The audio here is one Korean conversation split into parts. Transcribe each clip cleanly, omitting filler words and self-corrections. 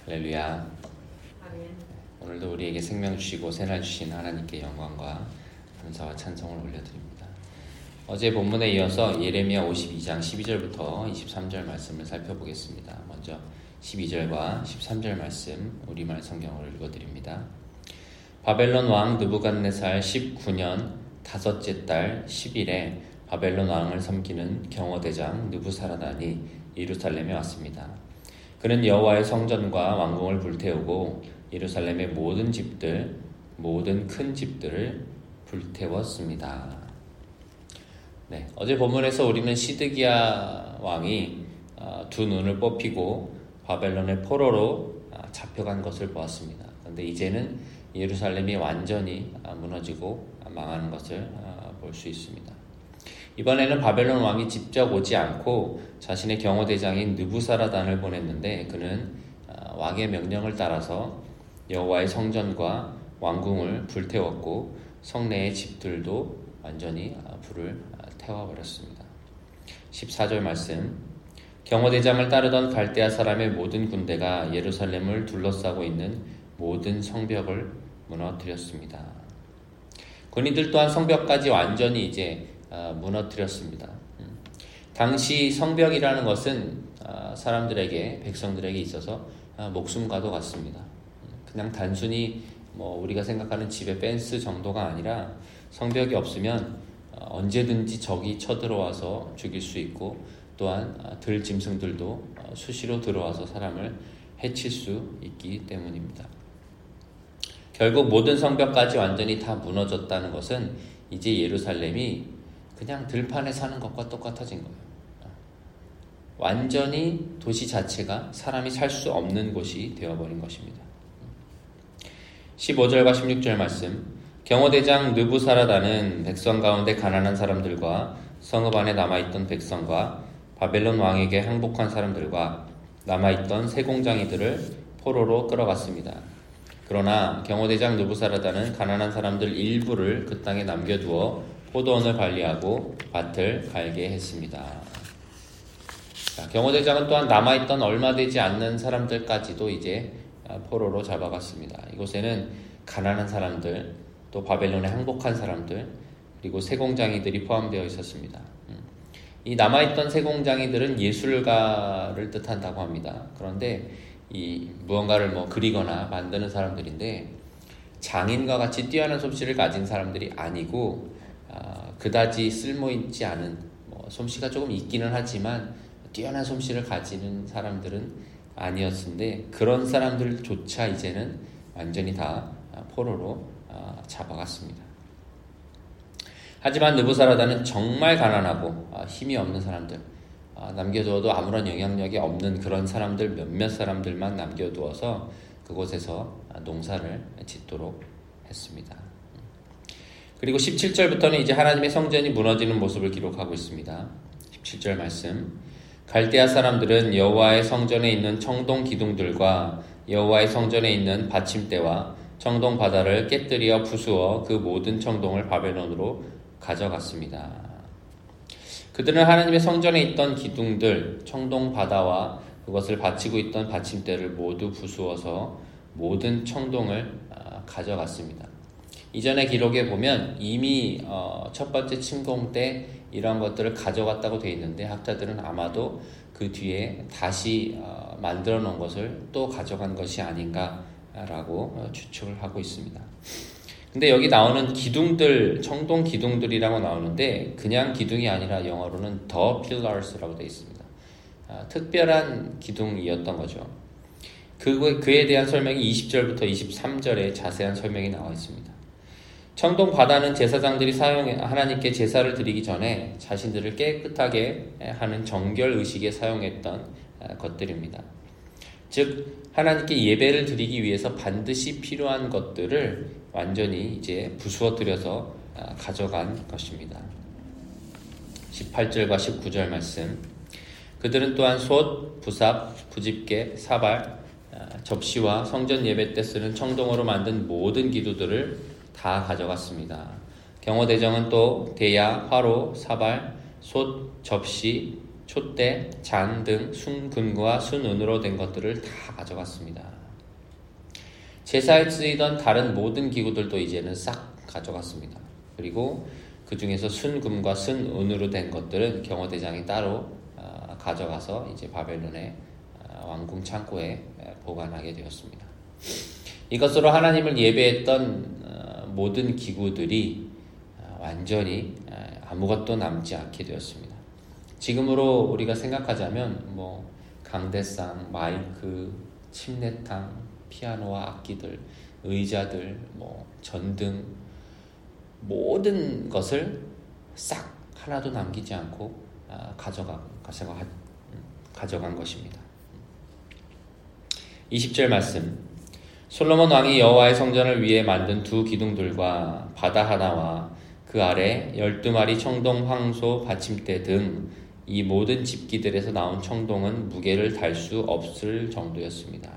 할렐루야. 오늘도 우리에게 생명 주시고 새날 주신 하나님께 영광과 감사와 찬송을 올려드립니다. 어제 본문에 이어서 예레미야 52장 12절부터 23절 말씀을 살펴보겠습니다. 먼저 12절과 13절 말씀 우리말 성경으로 읽어드립니다. 바벨론 왕 느부갓네살 19년 다섯째 달 10일에 바벨론 왕을 섬기는 경호대장 느부사라단이 예루살렘에 왔습니다. 그는 여호와의 성전과 왕궁을 불태우고 예루살렘의 모든 집들, 모든 큰 집들을 불태웠습니다. 어제 본문에서 우리는 시드기야 왕이 두 눈을 뽑히고 바벨론의 포로로 잡혀간 것을 보았습니다. 그런데 이제는 예루살렘이 완전히 무너지고 망하는 것을 볼 수 있습니다. 이번에는 바벨론 왕이 직접 오지 않고 자신의 경호대장인 느부사라단을 보냈는데 그는 왕의 명령을 따라서 여호와의 성전과 왕궁을 불태웠고 성내의 집들도 완전히 불을 태워버렸습니다. 14절 말씀. 경호대장을 따르던 갈대아 사람의 모든 군대가 예루살렘을 둘러싸고 있는 모든 성벽을 무너뜨렸습니다. 군인들 또한 성벽까지 완전히 이제 무너뜨렸습니다. 당시 성벽이라는 것은 사람들에게, 백성들에게 있어서 목숨과도 같습니다. 그냥 단순히 우리가 생각하는 집의 펜스 정도가 아니라 성벽이 없으면 언제든지 적이 쳐들어와서 죽일 수 있고 또한 들짐승들도 수시로 들어와서 사람을 해칠 수 있기 때문입니다. 결국 모든 성벽까지 완전히 다 무너졌다는 것은 이제 예루살렘이 그냥 들판에 사는 것과 똑같아진 거예요. 완전히 도시 자체가 사람이 살 수 없는 곳이 되어버린 것입니다. 15절과 16절 말씀. 경호대장 느부사라단은 백성 가운데 가난한 사람들과 성읍 안에 남아있던 백성과 바벨론 왕에게 항복한 사람들과 남아있던 세공장이들을 포로로 끌어갔습니다. 그러나 경호대장 느부사라단은 가난한 사람들 일부를 그 땅에 남겨두어 포도원을 관리하고 밭을 갈게 했습니다. 경호대장은 또한 남아있던 얼마 되지 않는 사람들까지도 이제 포로로 잡아갔습니다. 이곳에는 가난한 사람들, 또 바벨론에 항복한 사람들, 그리고 세공장이들이 포함되어 있었습니다. 이 남아있던 세공장이들은 예술가를 뜻한다고 합니다. 그런데 이 무언가를 그리거나 만드는 사람들인데 장인과 같이 뛰어난 솜씨를 가진 사람들이 아니고 그다지 쓸모있지 않은 솜씨가 조금 있기는 하지만 뛰어난 솜씨를 가지는 사람들은 아니었는데 그런 사람들조차 이제는 완전히 다 포로로 잡아갔습니다. 하지만 느부사라단은 정말 가난하고 힘이 없는 사람들, 남겨두어도 아무런 영향력이 없는 그런 사람들 몇몇 사람들만 남겨두어서 그곳에서 농사를 짓도록 했습니다. 그리고 17절부터는 이제 하나님의 성전이 무너지는 모습을 기록하고 있습니다. 17절 말씀. 갈대아 사람들은 여호와의 성전에 있는 청동 기둥들과 여호와의 성전에 있는 받침대와 청동 바다를 깨뜨려 부수어 그 모든 청동을 바벨론으로 가져갔습니다. 그들은 하나님의 성전에 있던 기둥들, 청동 바다와 그것을 받치고 있던 받침대를 모두 부수어서 모든 청동을 가져갔습니다. 이전의 기록에 보면 이미 첫 번째 침공 때 이런 것들을 가져갔다고 되어 있는데 학자들은 아마도 그 뒤에 다시 만들어 놓은 것을 또 가져간 것이 아닌가라고 추측을 하고 있습니다. 근데 여기 나오는 기둥들, 청동 기둥들이라고 나오는데 그냥 기둥이 아니라 영어로는 the pillars라고 되어 있습니다. 특별한 기둥이었던 거죠. 그에 대한 설명이 20절부터 23절에 자세한 설명이 나와 있습니다. 청동 바다는 제사장들이 하나님께 제사를 드리기 전에 자신들을 깨끗하게 하는 정결 의식에 사용했던 것들입니다. 즉 하나님께 예배를 드리기 위해서 반드시 필요한 것들을 완전히 이제 부수어뜨려서 가져간 것입니다. 18절과 19절 말씀. 그들은 또한 솥, 부삽, 부집개, 사발, 접시와 성전 예배 때 쓰는 청동으로 만든 모든 기구들을 다 가져갔습니다. 경호대장은 또 대야, 화로, 사발, 솥, 접시, 촛대, 잔 등 순금과 순은으로 된 것들을 다 가져갔습니다. 제사에 쓰이던 다른 모든 기구들도 이제는 싹 가져갔습니다. 그리고 그 중에서 순금과 순은으로 된 것들은 경호대장이 따로 가져가서 이제 바벨론의 왕궁 창고에 보관하게 되었습니다. 이것으로 하나님을 예배했던 모든 기구들이 완전히 아무것도 남지 않게 되었습니다. 지금으로 우리가 생각하자면 강대상, 마이크, 침례탕, 피아노와 악기들, 의자들, 전등 모든 것을 싹 하나도 남기지 않고 가져간 것입니다. 20절 말씀. 솔로몬 왕이 여호와의 성전을 위해 만든 두 기둥들과 바다 하나와 그 아래 12마리 청동 황소 받침대 등 이 모든 집기들에서 나온 청동은 무게를 달 수 없을 정도였습니다.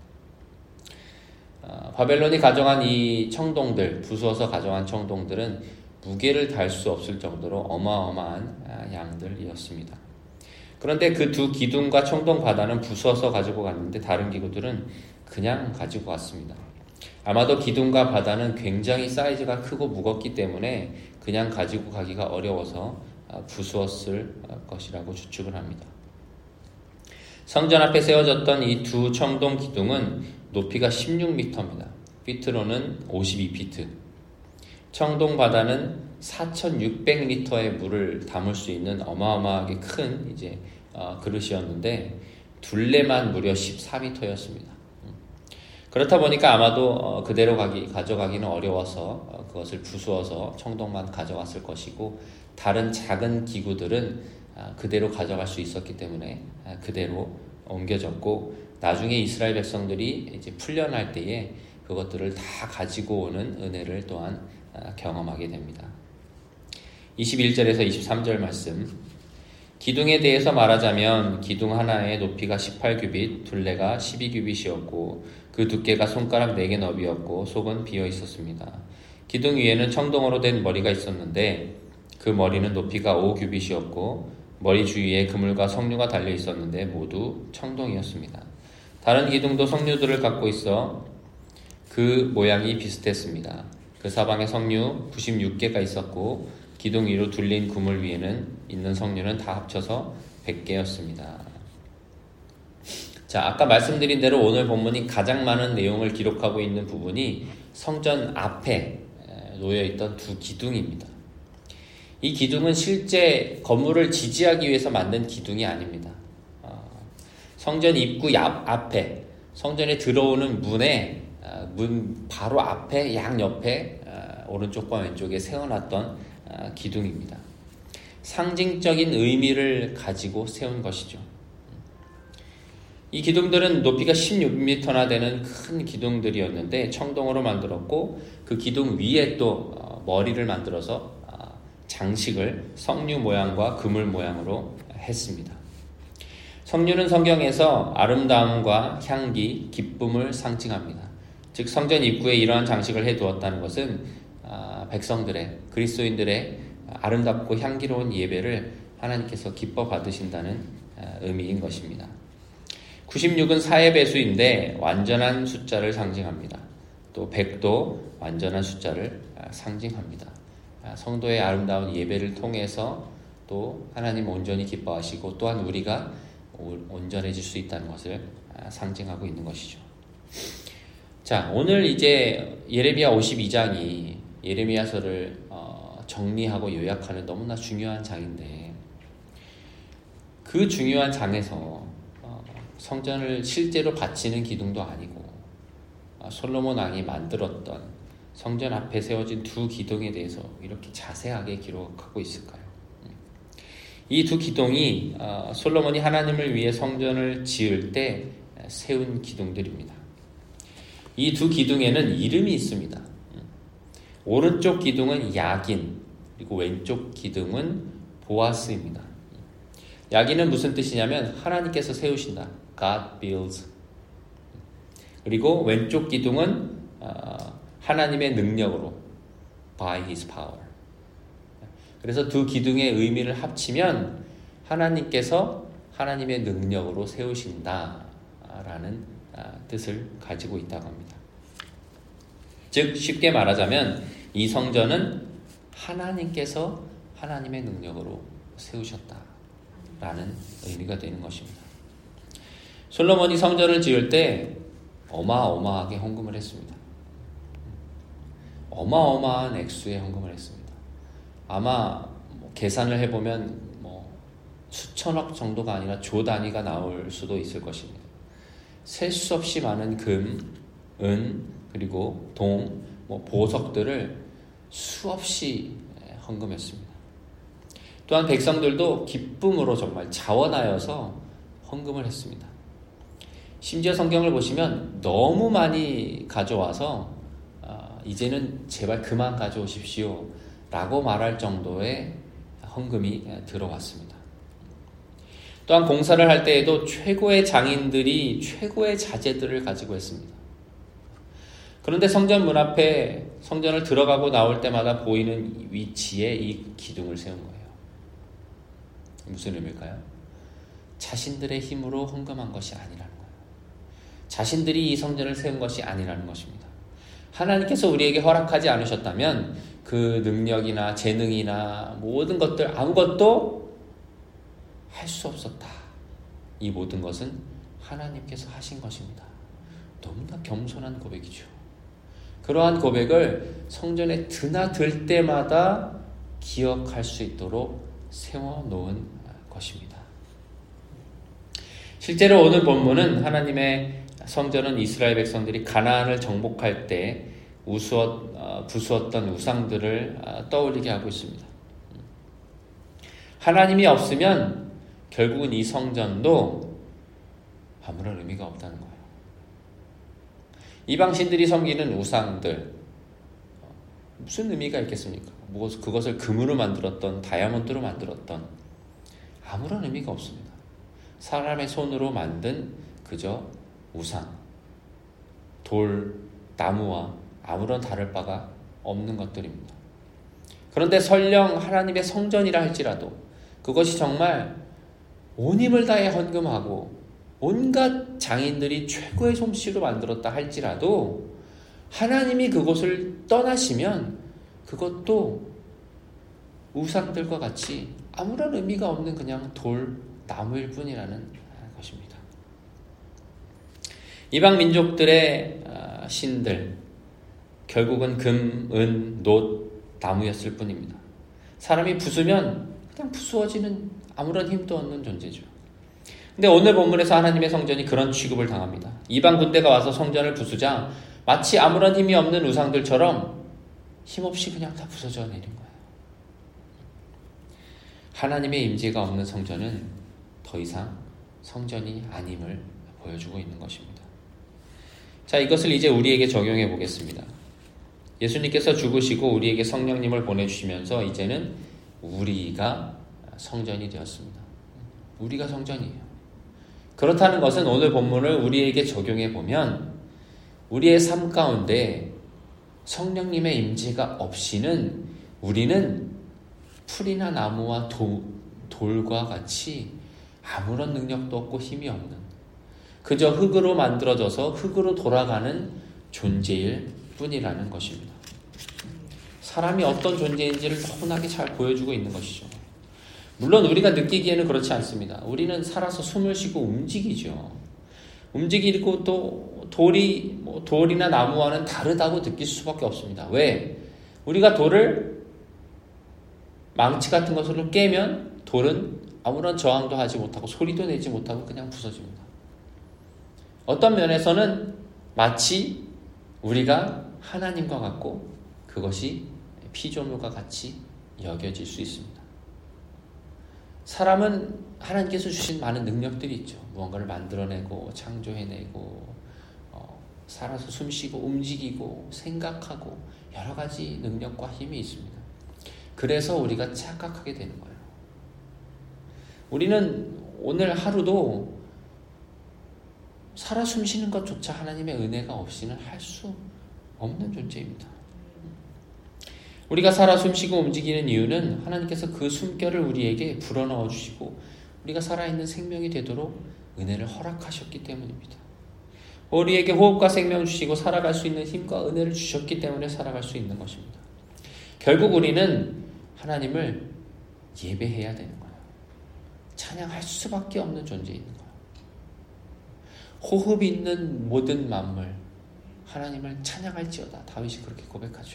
바벨론이 가져간 이 청동들, 부수어서 가져간 청동들은 무게를 달 수 없을 정도로 어마어마한 양들이었습니다. 그런데 그 두 기둥과 청동 바다는 부수어서 가지고 갔는데 다른 기구들은 그냥 가지고 왔습니다. 아마도 기둥과 바다는 굉장히 사이즈가 크고 무겁기 때문에 그냥 가지고 가기가 어려워서 부수었을 것이라고 추측을 합니다. 성전 앞에 세워졌던 이 두 청동 기둥은 높이가 16m입니다. 피트로는 52피트. 청동 바다는 4,600리터의 물을 담을 수 있는 어마어마하게 큰 그릇이었는데 둘레만 무려 14m였습니다. 그렇다 보니까 아마도 그대로 가져가기는 어려워서 그것을 부수어서 청동만 가져갔을 것이고 다른 작은 기구들은 그대로 가져갈 수 있었기 때문에 그대로 옮겨졌고 나중에 이스라엘 백성들이 이제 풀려날 때에 그것들을 다 가지고 오는 은혜를 또한 경험하게 됩니다. 21절에서 23절 말씀. 기둥에 대해서 말하자면 기둥 하나의 높이가 18규빗, 둘레가 12규빗이었고 그 두께가 손가락 4개 너비였고 속은 비어 있었습니다. 기둥 위에는 청동으로 된 머리가 있었는데 그 머리는 높이가 5규빗이었고 머리 주위에 그물과 석류가 달려 있었는데 모두 청동이었습니다. 다른 기둥도 석류들을 갖고 있어 그 모양이 비슷했습니다. 그 사방에 석류 96개가 있었고 기둥 위로 둘린 그물 위에는 있는 석류는 다 합쳐서 100개였습니다. 자, 아까 말씀드린 대로 오늘 본문이 가장 많은 내용을 기록하고 있는 부분이 성전 앞에 놓여있던 두 기둥입니다. 이 기둥은 실제 건물을 지지하기 위해서 만든 기둥이 아닙니다. 성전 입구 앞에 성전에 들어오는 문 바로 앞에 양옆에 오른쪽과 왼쪽에 세워놨던 기둥입니다. 상징적인 의미를 가지고 세운 것이죠. 이 기둥들은 높이가 16m나 되는 큰 기둥들이었는데 청동으로 만들었고 그 기둥 위에 또 머리를 만들어서 장식을 석류 모양과 그물 모양으로 했습니다. 석류는 성경에서 아름다움과 향기, 기쁨을 상징합니다. 즉 성전 입구에 이러한 장식을 해두었다는 것은 백성들의 그리스도인들의 아름답고 향기로운 예배를 하나님께서 기뻐 받으신다는 의미인 것입니다. 96은 4의 배수인데 완전한 숫자를 상징합니다. 또 100도 완전한 숫자를 상징합니다. 성도의 아름다운 예배를 통해서 또 하나님 온전히 기뻐하시고 또한 우리가 온전해질 수 있다는 것을 상징하고 있는 것이죠. 자, 오늘 이제 예레미야 52장이 예레미야서를 정리하고 요약하는 너무나 중요한 장인데 그 중요한 장에서 성전을 실제로 바치는 기둥도 아니고 솔로몬 왕이 만들었던 성전 앞에 세워진 두 기둥에 대해서 이렇게 자세하게 기록하고 있을까요? 이 두 기둥이 솔로몬이 하나님을 위해 성전을 지을 때 세운 기둥들입니다. 이 두 기둥에는 이름이 있습니다. 오른쪽 기둥은 야긴, 그리고 왼쪽 기둥은 보아스입니다. 야긴은 무슨 뜻이냐면 하나님께서 세우신다. God builds. 그리고 왼쪽 기둥은 하나님의 능력으로 by his power. 그래서 두 기둥의 의미를 합치면 하나님께서 하나님의 능력으로 세우신다라는 뜻을 가지고 있다고 합니다. 즉 쉽게 말하자면 이 성전은 하나님께서 하나님의 능력으로 세우셨다라는 의미가 되는 것입니다. 솔로몬이 성전을 지을 때 어마어마하게 헌금을 했습니다. 어마어마한 액수의 헌금을 했습니다. 아마 계산을 해보면 수천억 정도가 아니라 조 단위가 나올 수도 있을 것입니다. 셀 수 없이 많은 금, 은, 그리고 동, 보석들을 수없이 헌금했습니다. 또한 백성들도 기쁨으로 정말 자원하여서 헌금을 했습니다. 심지어 성경을 보시면 너무 많이 가져와서 이제는 제발 그만 가져오십시오 라고 말할 정도의 헌금이 들어왔습니다. 또한 공사를 할 때에도 최고의 장인들이 최고의 자재들을 가지고 했습니다. 그런데 성전 문 앞에 성전을 들어가고 나올 때마다 보이는 위치에 이 기둥을 세운 거예요. 무슨 의미일까요? 자신들의 힘으로 헌금한 것이 아니라는 거예요. 자신들이 이 성전을 세운 것이 아니라는 것입니다. 하나님께서 우리에게 허락하지 않으셨다면 그 능력이나 재능이나 모든 것들 아무것도 할 수 없었다. 이 모든 것은 하나님께서 하신 것입니다. 너무나 겸손한 고백이죠. 그러한 고백을 성전에 드나들 때마다 기억할 수 있도록 세워놓은 것입니다. 실제로 오늘 본문은 하나님의 성전은 이스라엘 백성들이 가나안을 정복할 때 부수었던 우상들을 떠올리게 하고 있습니다. 하나님이 없으면 결국은 이 성전도 아무런 의미가 없다는 거예요. 이방신들이 섬기는 우상들 무슨 의미가 있겠습니까? 그것을 금으로 만들었던 다이아몬드로 만들었던 아무런 의미가 없습니다. 사람의 손으로 만든 그저 우상, 돌, 나무와 아무런 다를 바가 없는 것들입니다. 그런데 설령 하나님의 성전이라 할지라도 그것이 정말 온 힘을 다해 헌금하고 온갖 장인들이 최고의 솜씨로 만들었다 할지라도 하나님이 그곳을 떠나시면 그것도 우상들과 같이 아무런 의미가 없는 그냥 돌, 나무일 뿐이라는 것입니다. 이방 민족들의 신들 결국은 금, 은, 놋, 나무였을 뿐입니다. 사람이 부수면 그냥 부수어지는 아무런 힘도 없는 존재죠. 근데 오늘 본문에서 하나님의 성전이 그런 취급을 당합니다. 이방 군대가 와서 성전을 부수자 마치 아무런 힘이 없는 우상들처럼 힘없이 그냥 다 부서져 내린 거예요. 하나님의 임재가 없는 성전은 더 이상 성전이 아님을 보여주고 있는 것입니다. 자, 이것을 이제 우리에게 적용해 보겠습니다. 예수님께서 죽으시고 우리에게 성령님을 보내주시면서 이제는 우리가 성전이 되었습니다. 우리가 성전이에요. 그렇다는 것은 오늘 본문을 우리에게 적용해 보면 우리의 삶 가운데 성령님의 임재가 없이는 우리는 풀이나 나무와 돌과 같이 아무런 능력도 없고 힘이 없는 그저 흙으로 만들어져서 흙으로 돌아가는 존재일 뿐이라는 것입니다. 사람이 어떤 존재인지를 너무나게 잘 보여주고 있는 것이죠. 물론 우리가 느끼기에는 그렇지 않습니다. 우리는 살아서 숨을 쉬고 움직이죠. 움직이고 또 돌이나 나무와는 다르다고 느낄 수밖에 없습니다. 왜? 우리가 돌을 망치 같은 것으로 깨면 돌은 아무런 저항도 하지 못하고 소리도 내지 못하고 그냥 부서집니다. 어떤 면에서는 마치 우리가 하나님과 같고 그것이 피조물과 같이 여겨질 수 있습니다. 사람은 하나님께서 주신 많은 능력들이 있죠. 무언가를 만들어내고 창조해내고 살아서 숨쉬고 움직이고 생각하고 여러 가지 능력과 힘이 있습니다. 그래서 우리가 착각하게 되는 거예요. 우리는 오늘 하루도 살아 숨쉬는 것조차 하나님의 은혜가 없이는 할 수 없는 존재입니다. 우리가 살아 숨쉬고 움직이는 이유는 하나님께서 그 숨결을 우리에게 불어넣어 주시고 우리가 살아있는 생명이 되도록 은혜를 허락하셨기 때문입니다. 우리에게 호흡과 생명 주시고 살아갈 수 있는 힘과 은혜를 주셨기 때문에 살아갈 수 있는 것입니다. 결국 우리는 하나님을 예배해야 되는 거예요. 찬양할 수밖에 없는 존재인 거예요. 호흡이 있는 모든 만물 하나님을 찬양할지어다. 다윗이 그렇게 고백하죠.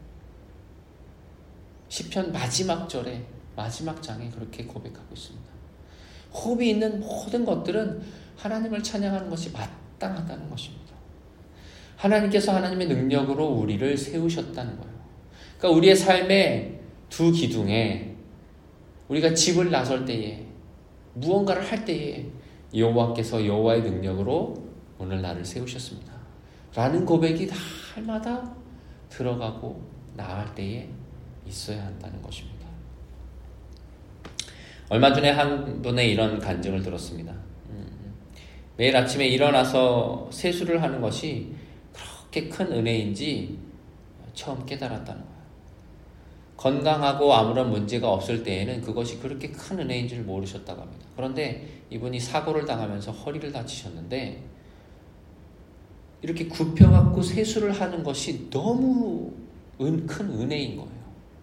시편 마지막 절에 마지막 장에 그렇게 고백하고 있습니다. 호흡이 있는 모든 것들은 하나님을 찬양하는 것이 마땅하다는 것입니다. 하나님께서 하나님의 능력으로 우리를 세우셨다는 거예요. 그러니까 우리의 삶의 두 기둥에 우리가 집을 나설 때에 무언가를 할 때에 여호와께서 여호와의 능력으로 오늘 나를 세우셨습니다 라는 고백이 날마다 들어가고 나갈 때에 있어야 한다는 것입니다. 얼마 전에 한 분의 이런 간증을 들었습니다. 매일 아침에 일어나서 세수를 하는 것이 그렇게 큰 은혜인지 처음 깨달았다는 거예요. 건강하고 아무런 문제가 없을 때에는 그것이 그렇게 큰 은혜인지를 모르셨다고 합니다. 그런데 이분이 사고를 당하면서 허리를 다치셨는데 이렇게 굽혀갖고 세수를 하는 것이 너무 큰 은혜인 거예요.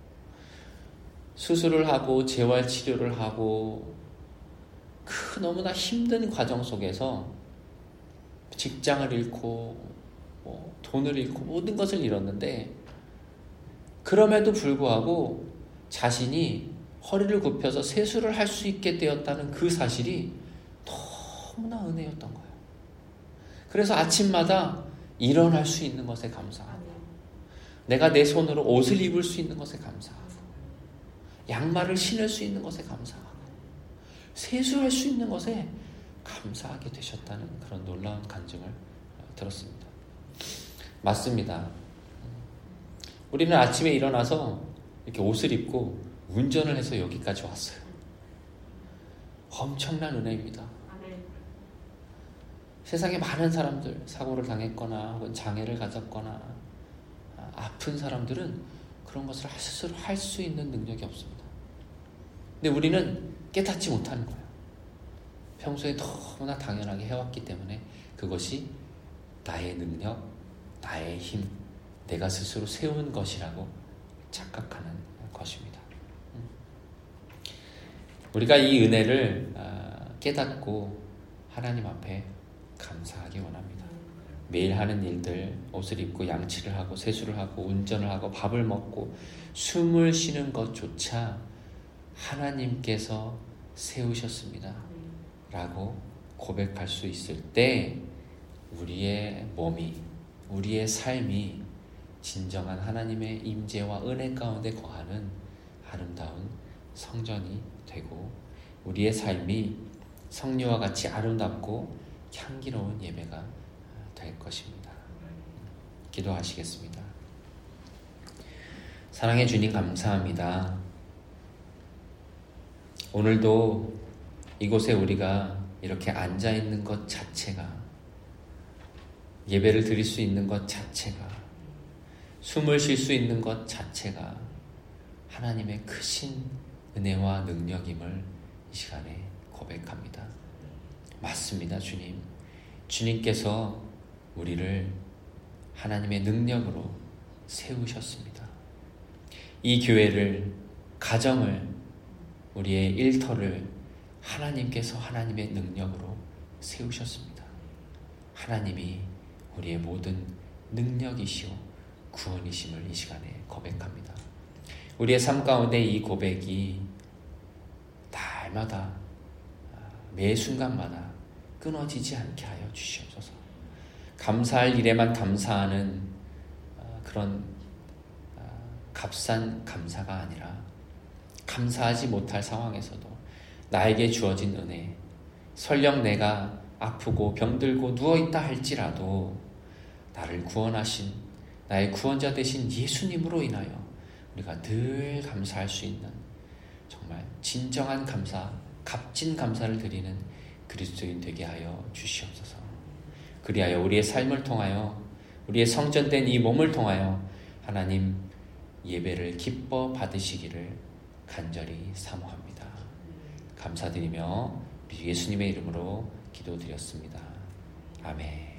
수술을 하고 재활치료를 하고 너무나 힘든 과정 속에서 직장을 잃고 돈을 잃고 모든 것을 잃었는데 그럼에도 불구하고 자신이 허리를 굽혀서 세수를 할 수 있게 되었다는 그 사실이 너무나 은혜였던 거예요. 그래서 아침마다 일어날 수 있는 것에 감사하고 내가 내 손으로 옷을 입을 수 있는 것에 감사하고 양말을 신을 수 있는 것에 감사하고 세수할 수 있는 것에 감사하게 되셨다는 그런 놀라운 간증을 들었습니다. 맞습니다. 우리는 아침에 일어나서 이렇게 옷을 입고 운전을 해서 여기까지 왔어요. 엄청난 은혜입니다. 세상에 많은 사람들, 사고를 당했거나 혹은 장애를 가졌거나 아픈 사람들은 그런 것을 스스로 할 수 있는 능력이 없습니다. 근데 우리는 깨닫지 못하는 거예요. 평소에 너무나 당연하게 해왔기 때문에 그것이 나의 능력, 나의 힘, 내가 스스로 세운 것이라고 착각하는 것입니다. 우리가 이 은혜를 깨닫고 하나님 앞에 감사하기 원합니다. 매일 하는 일들, 옷을 입고 양치를 하고 세수를 하고 운전을 하고 밥을 먹고 숨을 쉬는 것조차 하나님께서 세우셨습니다 라고 고백할 수 있을 때 우리의 몸이, 우리의 삶이 진정한 하나님의 임재와 은혜 가운데 거하는 아름다운 성전이 되고 우리의 삶이 성녀와 같이 아름답고 향기로운 예배가 될 것입니다. 기도하시겠습니다. 사랑해 주님 감사합니다. 오늘도 이곳에 우리가 이렇게 앉아있는 것 자체가, 예배를 드릴 수 있는 것 자체가, 숨을 쉴 수 있는 것 자체가 하나님의 크신 은혜와 능력임을 이 시간에 고백합니다. 맞습니다, 주님. 주님께서 우리를 하나님의 능력으로 세우셨습니다. 이 교회를, 가정을, 우리의 일터를 하나님께서 하나님의 능력으로 세우셨습니다. 하나님이 우리의 모든 능력이시오 구원이심을 이 시간에 고백합니다. 우리의 삶 가운데 이 고백이 날마다 매 순간마다 끊어지지 않게 하여 주시옵소서. 감사할 일에만 감사하는 그런 값싼 감사가 아니라 감사하지 못할 상황에서도 나에게 주어진 은혜, 설령 내가 아프고 병들고 누워있다 할지라도 나를 구원하신 나의 구원자 되신 예수님으로 인하여 우리가 늘 감사할 수 있는 정말 진정한 감사, 값진 감사를 드리는 그리스도인 되게 하여 주시옵소서. 그리하여 우리의 삶을 통하여, 우리의 성전된 이 몸을 통하여 하나님 예배를 기뻐 받으시기를 간절히 사모합니다. 감사드리며 예수님의 이름으로 기도드렸습니다. 아멘.